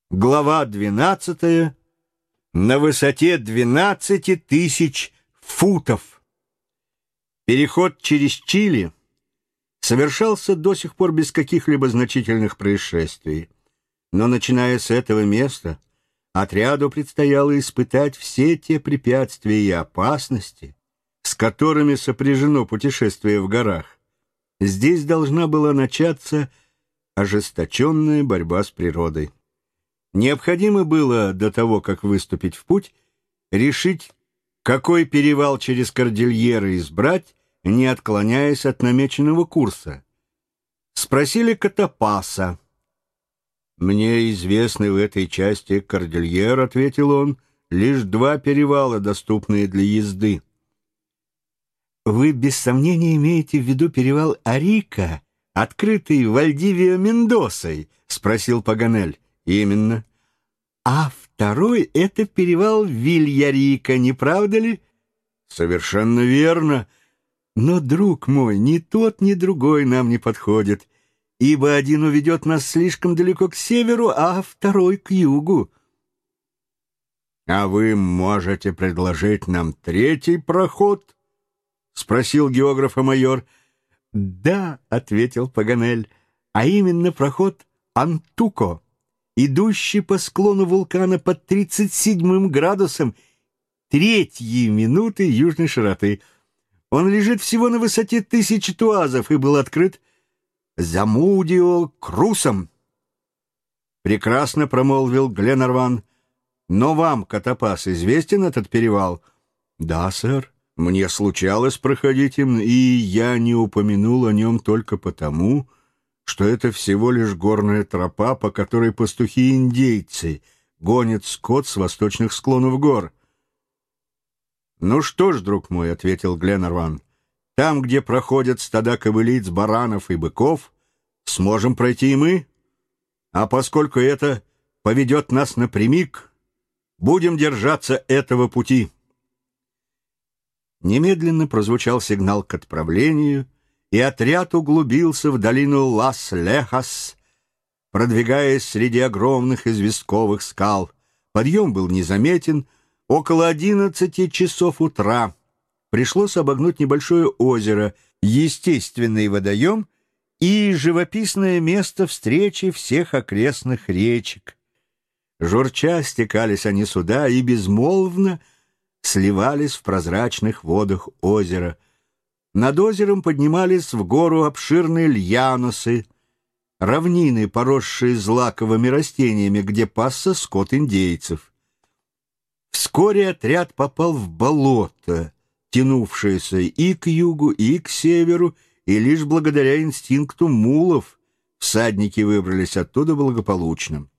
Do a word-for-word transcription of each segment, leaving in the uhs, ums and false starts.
Глава двенадцатая. На высоте двенадцати тысяч футов. Переход через Чили совершался до сих пор без каких-либо значительных происшествий. Но, начиная с этого места, отряду предстояло испытать все те препятствия и опасности, с которыми сопряжено путешествие в горах. Здесь должна была начаться ожесточенная борьба с природой. Необходимо было до того, как выступить в путь, решить, какой перевал через Кордильеры избрать, не отклоняясь от намеченного курса. Спросили Катапаса. «Мне известны в этой части Кордильер, — ответил он, — лишь два перевала, доступные для езды». «Вы без сомнения имеете в виду перевал Арика, открытый Вальдивио Мендосой?» — спросил Паганель. «Именно». «А второй — это перевал Вильярика, не правда ли?» «Совершенно верно. Но, друг мой, ни тот, ни другой нам не подходит, ибо один уведет нас слишком далеко к северу, а второй — к югу». «А вы можете предложить нам третий проход?» — спросил географа майор. «Да», — ответил Паганель, — «а именно проход Антуко, идущий по склону вулкана под тридцать седьмым градусом третьей минуты южной широты. Он лежит всего на высоте тысячи туазов и был открыт Замудио Крусом». «Прекрасно», — промолвил Гленарван. «Но вам, Катапас, известен этот перевал?» «Да, сэр. Мне случалось проходить им, и я не упомянул о нем только потому, что это всего лишь горная тропа, по которой пастухи-индейцы гонят скот с восточных склонов гор». «Ну что ж, друг мой, — ответил Гленарван, — там, где проходят стада кобылиц, баранов и быков, сможем пройти и мы. А поскольку это поведет нас напрямик, будем держаться этого пути». Немедленно прозвучал сигнал к отправлению, и отряд углубился в долину Лас-Лехас, продвигаясь среди огромных известковых скал. Подъем был незаметен. Около одиннадцати часов утра пришлось обогнуть небольшое озеро, естественный водоем и живописное место встречи всех окрестных речек. Журча стекались они сюда и безмолвно сливались в прозрачных водах озера. Над озером поднимались в гору обширные льяносы, равнины, поросшие злаковыми растениями, где пасся скот индейцев. Вскоре отряд попал в болото, тянувшееся и к югу, и к северу, и лишь благодаря инстинкту мулов всадники выбрались оттуда благополучно.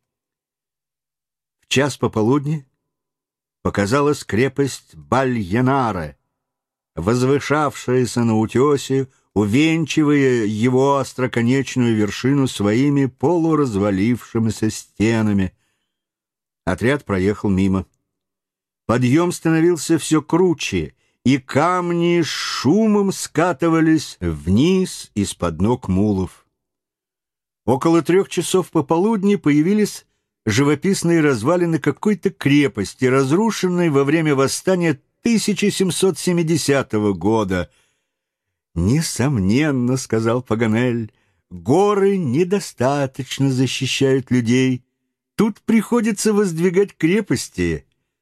В час пополудни показалась крепость Бальянаре, возвышавшаяся на утесе, увенчивая его остроконечную вершину своими полуразвалившимися стенами. Отряд проехал мимо. Подъем становился все круче, и камни с шумом скатывались вниз из-под ног мулов. Около трех часов пополудни появились живописные развалины какой-то крепости, разрушенной во время восстания тысяча семьсот семидесятого года. «Несомненно, — сказал Паганель, — горы недостаточно защищают людей. Тут приходится воздвигать крепости».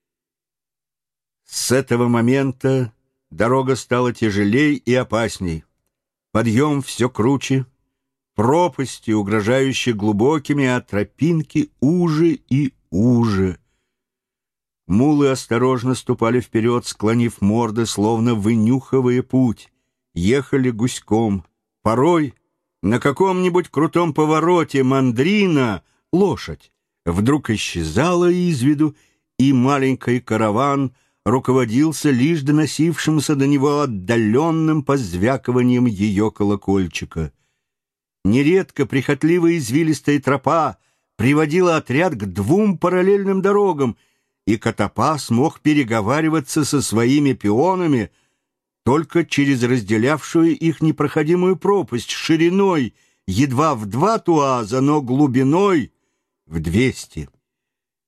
С этого момента дорога стала тяжелей и опасней. Подъем все круче, пропасти, угрожающие глубокими, а тропинки уже и уже. Мулы осторожно ступали вперед, склонив морды, словно вынюхивая путь. Ехали гуськом. Порой на каком-нибудь крутом повороте мандрина, лошадь, вдруг исчезала из виду, и маленький караван руководился лишь доносившимся до него отдаленным позвякиванием ее колокольчика. Нередко прихотливая извилистая тропа приводила отряд к двум параллельным дорогам, и Катапас мог переговариваться со своими пионами только через разделявшую их непроходимую пропасть шириной едва в два туаза, но глубиной в двести.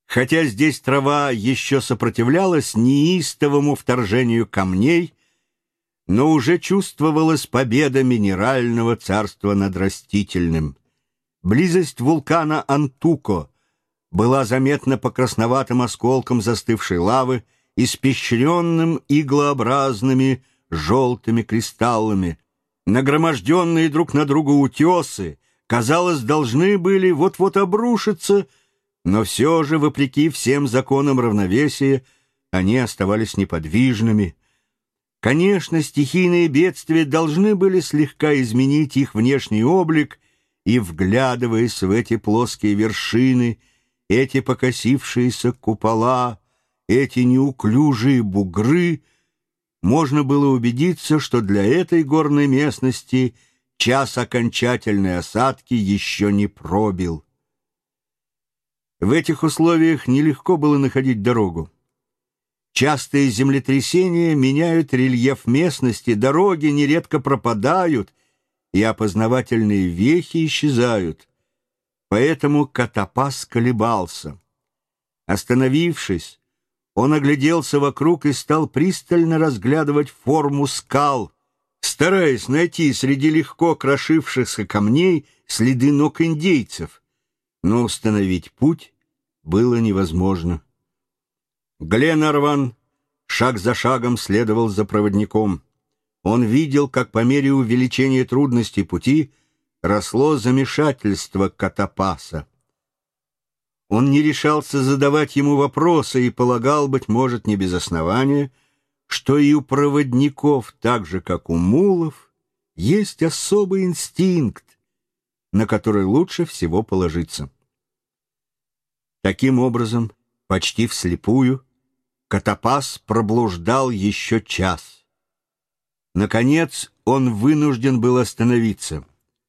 Хотя здесь трава еще сопротивлялась неистовому вторжению камней, но уже чувствовалась победа минерального царства над растительным. Близость вулкана Антуко была заметна по красноватым осколкам застывшей лавы, испещренным иглообразными желтыми кристаллами. Нагроможденные друг на друга утесы, казалось, должны были вот-вот обрушиться, но все же, вопреки всем законам равновесия, они оставались неподвижными. Конечно, стихийные бедствия должны были слегка изменить их внешний облик, и, вглядываясь в эти плоские вершины, эти покосившиеся купола, эти неуклюжие бугры, можно было убедиться, что для этой горной местности час окончательной осадки еще не пробил. В этих условиях нелегко было находить дорогу. Частые землетрясения меняют рельеф местности, дороги нередко пропадают, и опознавательные вехи исчезают. Поэтому Катапас колебался. Остановившись, он огляделся вокруг и стал пристально разглядывать форму скал, стараясь найти среди легко крошившихся камней следы ног индейцев, но установить путь было невозможно. Гленарван шаг за шагом следовал за проводником. Он видел, как по мере увеличения трудностей пути росло замешательство Катапаса. Он не решался задавать ему вопросы и полагал, быть может, не без основания, что и у проводников, так же, как у мулов, есть особый инстинкт, на который лучше всего положиться. Таким образом, почти вслепую, Катапас проблуждал еще час. Наконец, он вынужден был остановиться.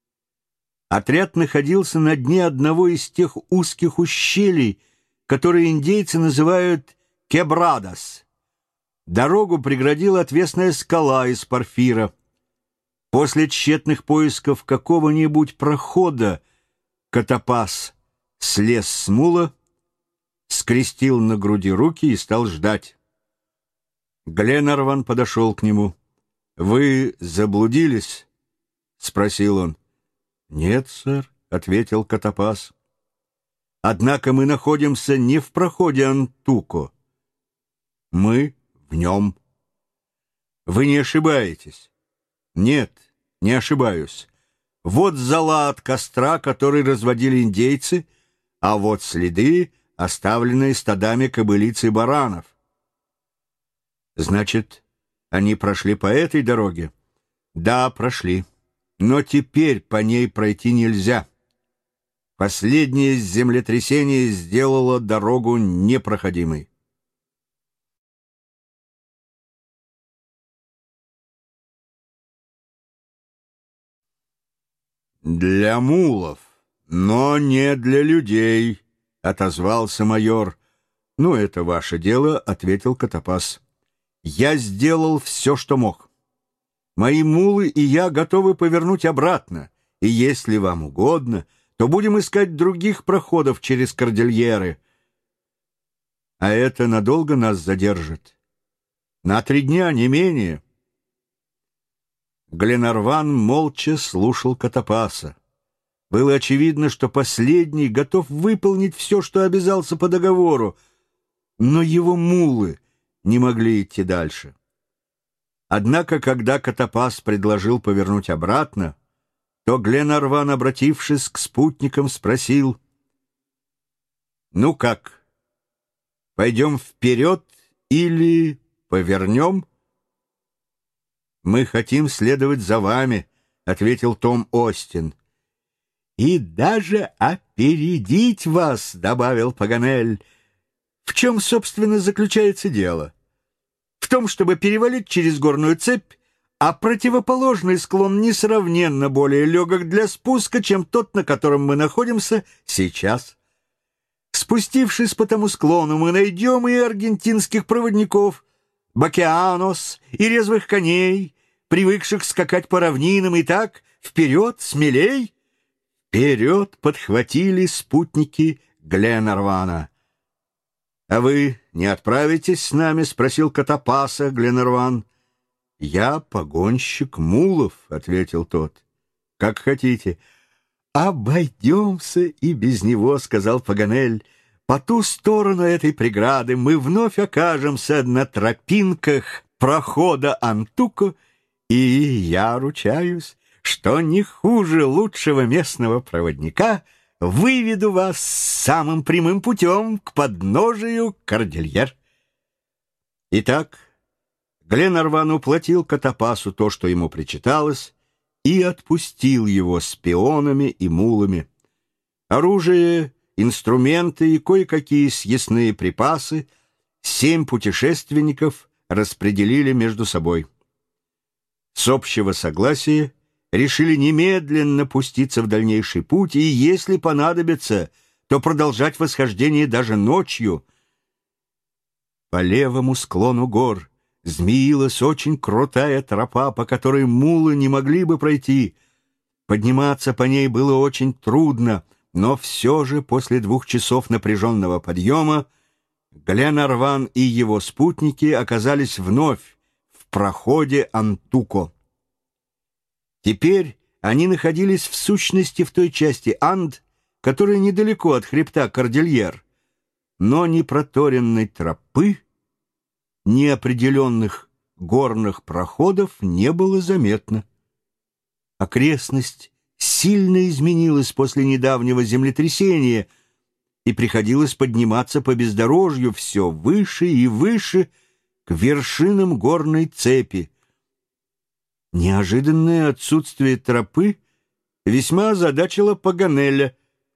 Отряд находился на дне одного из тех узких ущелий, которые индейцы называют «кебрадас». Дорогу преградила отвесная скала из порфира. После тщетных поисков какого-нибудь прохода Катапас слез с мула, скрестил на груди руки и стал ждать. Гленарван подошел к нему. «Вы заблудились?» — спросил он. «Нет, сэр», — ответил Катапас. «Однако мы находимся не в проходе Антуко. Мы в нем». «Вы не ошибаетесь?» «Нет, не ошибаюсь. Вот зола от костра, который разводили индейцы, а вот следы, оставленные стадами кобылиц и баранов». «Значит, они прошли по этой дороге?» «Да, прошли. Но теперь по ней пройти нельзя. Последнее землетрясение сделало дорогу непроходимой». «Для мулов, но не для людей», — отозвался майор. «Ну, это ваше дело», — ответил Катапас. «Я сделал все, что мог. Мои мулы и я готовы повернуть обратно, и если вам угодно, то будем искать других проходов через кордильеры. А это надолго нас задержит? На три дня, не менее». Гленарван молча слушал Катапаса. Было очевидно, что последний готов выполнить все, что обязался по договору, но его мулы не могли идти дальше. Однако, когда Катапас предложил повернуть обратно, то Гленарван, обратившись к спутникам, спросил: «Ну как, пойдем вперед или повернем?» «Мы хотим следовать за вами», — ответил Том Остин. «И даже опередить вас», — добавил Паганель. «В чем, собственно, заключается дело? В том, чтобы перевалить через горную цепь, а противоположный склон несравненно более легок для спуска, чем тот, на котором мы находимся сейчас. Спустившись по тому склону, мы найдем и аргентинских проводников, бакеанос и резвых коней, привыкших скакать по равнинам, и так вперед, смелей!» «Вперед!» — подхватили спутники Гленарвана. «А вы не отправитесь с нами?» — спросил Катапаса Гленарван. «Я погонщик мулов», — ответил тот. «Как хотите». «Обойдемся и без него», — сказал Паганель. «По ту сторону этой преграды мы вновь окажемся на тропинках прохода Антуко, и я ручаюсь, что не хуже лучшего местного проводника выведу вас самым прямым путем к подножию Кордильер». Итак, Гленарван уплатил Катапасу то, что ему причиталось, и отпустил его с пионами и мулами. Оружие, инструменты и кое-какие съестные припасы семь путешественников распределили между собой. С общего согласия решили немедленно пуститься в дальнейший путь и, если понадобится, то продолжать восхождение даже ночью. По левому склону гор змеилась очень крутая тропа, по которой мулы не могли бы пройти. Подниматься по ней было очень трудно, но все же после двух часов напряженного подъема Гленарван и его спутники оказались вновь в проходе Антуко. Теперь они находились в сущности в той части Анд, которая недалеко от хребта Кордильер, но ни проторенной тропы, ни определенных горных проходов не было заметно. Окрестность сильно изменилась после недавнего землетрясения, и приходилось подниматься по бездорожью все выше и выше к вершинам горной цепи. Неожиданное отсутствие тропы весьма озадачило Паганеля.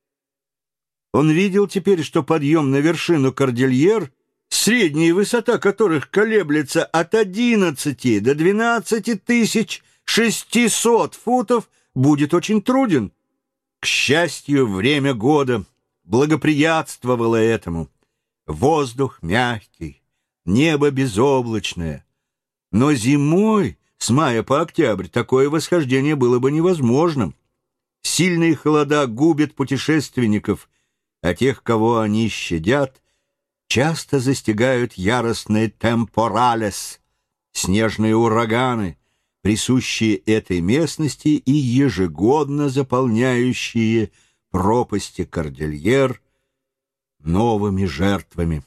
Он видел теперь, что подъем на вершину Кордильер, средняя высота которых колеблется от одиннадцати до двенадцати тысяч шестисот футов, будет очень труден. К счастью, время года благоприятствовало этому. Воздух мягкий, небо безоблачное. Но зимой, с мая по октябрь, такое восхождение было бы невозможным. Сильные холода губят путешественников, а тех, кого они щадят, часто застигают яростные темпоралес, снежные ураганы, присущие этой местности и ежегодно заполняющие пропасти Кордильер новыми жертвами.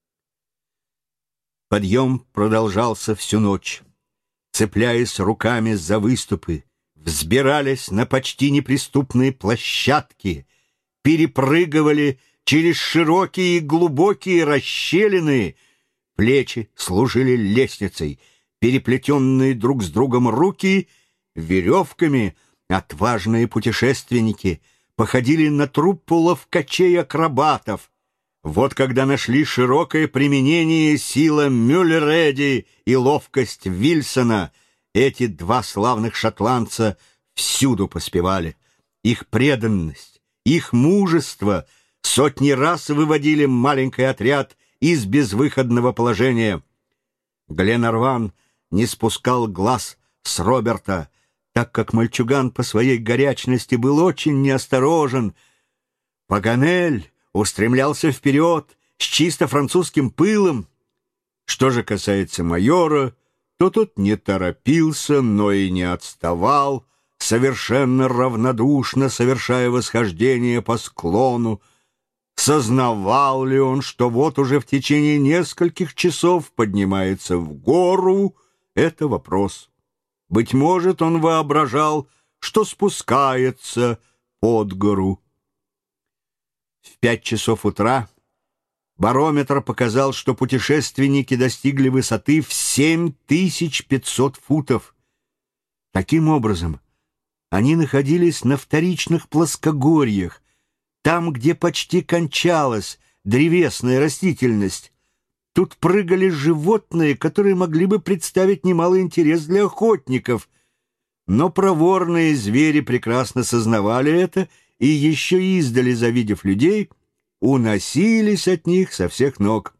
Подъем продолжался всю ночь. Цепляясь руками за выступы, взбирались на почти неприступные площадки, перепрыгивали через широкие и глубокие расщелины. Плечи служили лестницей, переплетенные друг с другом руки веревками. Отважные путешественники походили на труппу ловкачей-акробатов. Вот когда нашли широкое применение сила Мюллереди и ловкость Вильсона, эти два славных шотландца всюду поспевали. Их преданность, их мужество сотни раз выводили маленький отряд из безвыходного положения. Гленарван не спускал глаз с Роберта, так как мальчуган по своей горячности был очень неосторожен. Паганель устремлялся вперед с чисто французским пылом. Что же касается майора, то тот не торопился, но и не отставал, совершенно равнодушно совершая восхождение по склону. Сознавал ли он, что вот уже в течение нескольких часов поднимается в гору, это вопрос. Быть может, он воображал, что спускается под гору. В пять часов утра барометр показал, что путешественники достигли высоты в семь тысяч пятьсот футов. Таким образом, они находились на вторичных плоскогорьях, там, где почти кончалась древесная растительность. Тут прыгали животные, которые могли бы представить немалый интерес для охотников. Но проворные звери прекрасно сознавали это и, еще издали завидев людей, уносились от них со всех ног.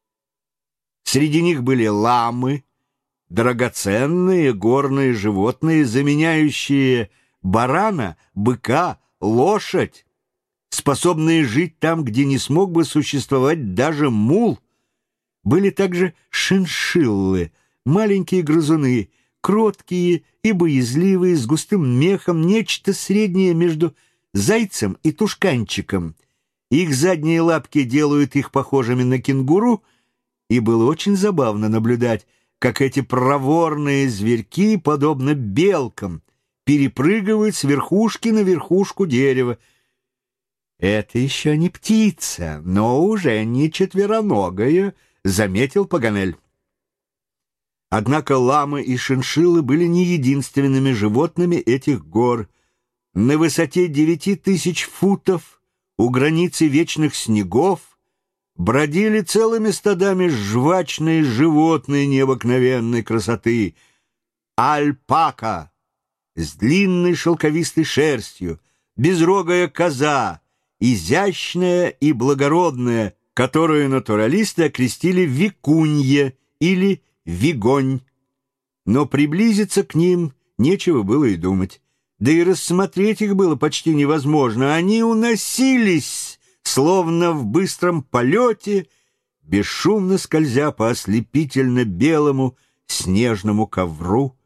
Среди них были ламы, драгоценные горные животные, заменяющие барана, быка, лошадь. способные жить там, где не смог бы существовать даже мул. Были также шиншиллы, маленькие грызуны, кроткие и боязливые, с густым мехом, нечто среднее между зайцем и тушканчиком. Их задние лапки делают их похожими на кенгуру, и было очень забавно наблюдать, как эти проворные зверьки, подобно белкам, перепрыгивают с верхушки на верхушку дерева. «Это еще не птица, но уже не четвероногая», — заметил Паганель. Однако ламы и шиншиллы были не единственными животными этих гор. На высоте девяти тысяч футов, у границы вечных снегов, бродили целыми стадами жвачные животные необыкновенной красоты. Альпака с длинной шелковистой шерстью, безрогая коза, изящная и благородная, которую натуралисты окрестили викунья или вигонь. Но приблизиться к ним нечего было и думать. Да и рассмотреть их было почти невозможно. Они уносились, словно в быстром полете, бесшумно скользя по ослепительно белому снежному ковру.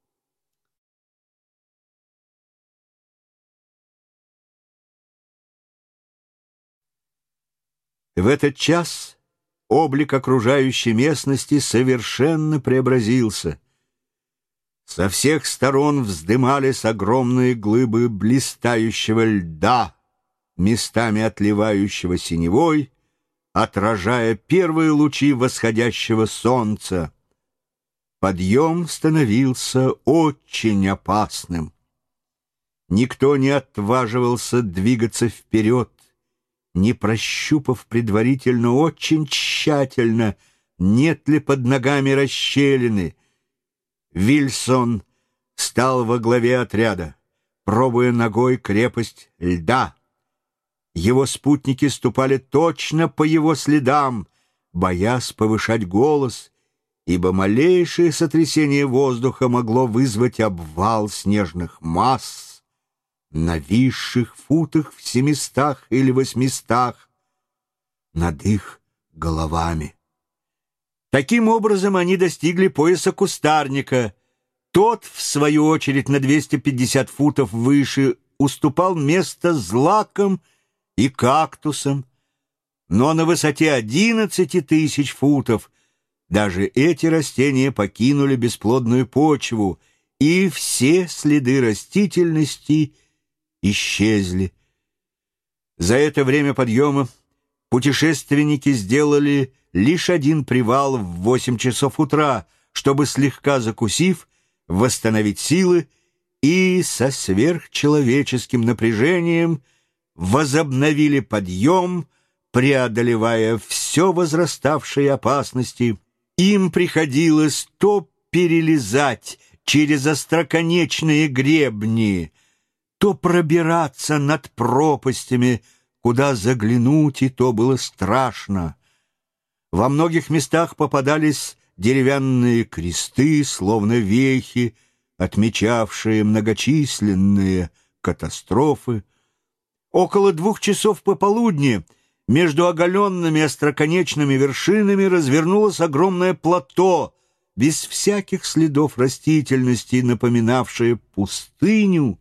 В этот час облик окружающей местности совершенно преобразился. Со всех сторон вздымались огромные глыбы блистающего льда, местами отливающего синевой, отражая первые лучи восходящего солнца. Подъем становился очень опасным. Никто не отваживался двигаться вперед, не прощупав предварительно очень тщательно, нет ли под ногами расщелины. Вильсон стал во главе отряда, пробуя ногой крепость льда. Его спутники ступали точно по его следам, боясь повышать голос, ибо малейшее сотрясение воздуха могло вызвать обвал снежных масс, нависших футах в семистах или восьмистах над их головами. Таким образом они достигли пояса кустарника. Тот, в свою очередь, на двести пятьдесят футов выше уступал место злакам и кактусам, но на высоте одиннадцати тысяч футов даже эти растения покинули бесплодную почву, и все следы растительности исчезли. За это время подъема путешественники сделали лишь один привал в восемь часов утра, чтобы, слегка закусив, восстановить силы и со сверхчеловеческим напряжением возобновили подъем, преодолевая все возраставшие опасности. Им приходилось то перелезать через остроконечные гребни, то пробираться над пропастями, куда заглянуть и то было страшно. Во многих местах попадались деревянные кресты, словно вехи, отмечавшие многочисленные катастрофы. Около двух часов пополудни между оголенными остроконечными вершинами развернулось огромное плато, без всяких следов растительности, напоминавшее пустыню.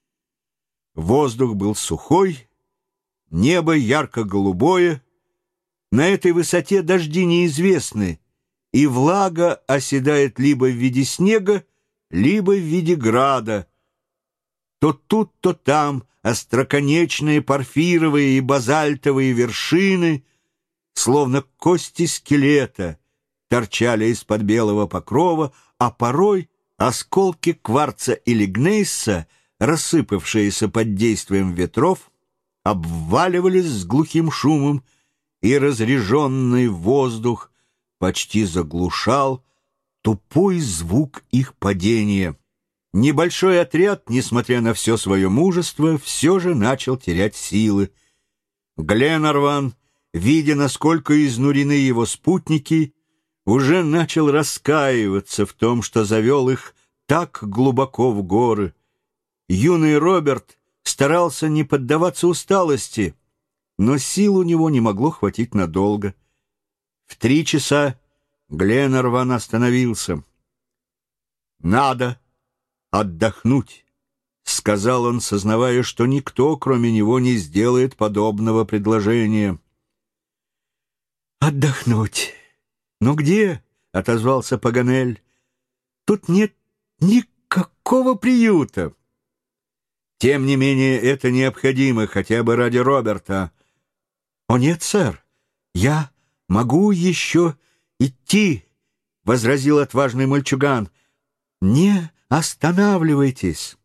Воздух был сухой, небо ярко-голубое. На этой высоте дожди неизвестны, и влага оседает либо в виде снега, либо в виде града. То тут, то там остроконечные порфировые и базальтовые вершины, словно кости скелета, торчали из-под белого покрова, а порой осколки кварца или гнейса, рассыпавшиеся под действием ветров, обваливались с глухим шумом, и разреженный воздух почти заглушал тупой звук их падения. Небольшой отряд, несмотря на все свое мужество, все же начал терять силы. Гленарван, видя, насколько изнурены его спутники, уже начал раскаиваться в том, что завел их так глубоко в горы. Юный Роберт старался не поддаваться усталости, но сил у него не могло хватить надолго. В три часа Гленарван остановился. «Надо отдохнуть», — сказал он, сознавая, что никто, кроме него, не сделает подобного предложения. «Отдохнуть? Ну где?» — отозвался Паганель. «Тут нет никакого приюта». «Тем не менее, это необходимо, хотя бы ради Роберта». «О нет, сэр, я могу еще идти», — возразил отважный мальчуган. «Не останавливайтесь».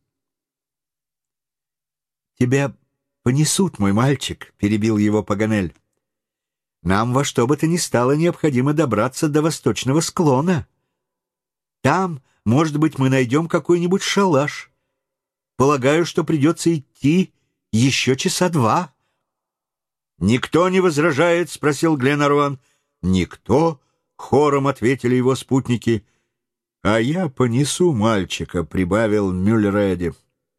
«Тебя понесут, мой мальчик», — перебил его Паганель. «Нам во что бы то ни стало необходимо добраться до восточного склона. Там, может быть, мы найдем какой-нибудь шалаш. Полагаю, что придется идти еще часа два». «Никто не возражает?» — спросил Гленарван. «Никто», — хором ответили его спутники. «А я понесу мальчика», — прибавил Мюллереди.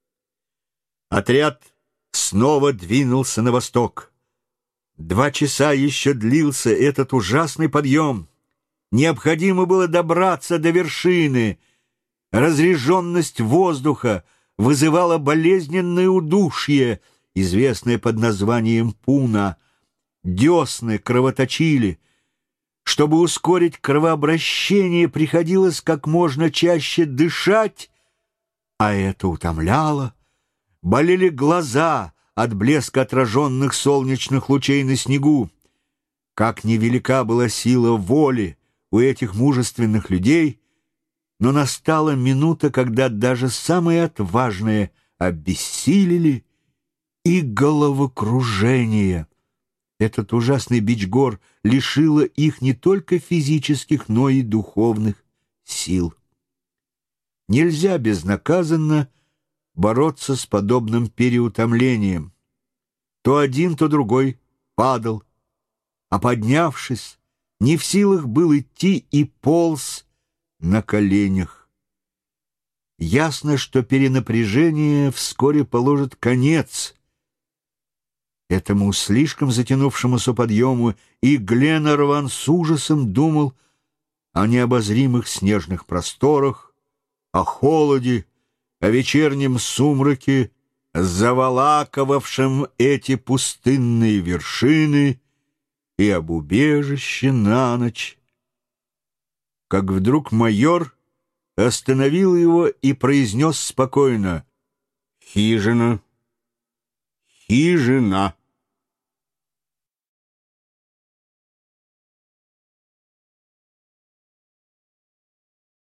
Отряд снова двинулся на восток. Два часа еще длился этот ужасный подъем. Необходимо было добраться до вершины. Разреженность воздуха вызывала болезненное удушье, известное под названием пуна. Десны кровоточили. Чтобы ускорить кровообращение, приходилось как можно чаще дышать, а это утомляло. Болели глаза от блеска отраженных солнечных лучей на снегу. Как невелика была сила воли у этих мужественных людей, но настала минута, когда даже самые отважные обессилели, и головокружение. Этот ужасный бич гор лишило их не только физических, но и духовных сил. Нельзя безнаказанно бороться с подобным переутомлением. То один, то другой падал, а поднявшись, не в силах был идти и полз на коленях. Ясно, что перенапряжение вскоре положит конец этому слишком затянувшемуся подъему, и Гленарван с ужасом думал о необозримых снежных просторах, о холоде, о вечернем сумраке, заволакивавшем эти пустынные вершины, и об убежище на ночь. Как вдруг майор остановил его и произнес спокойно: «Хижина, хижина».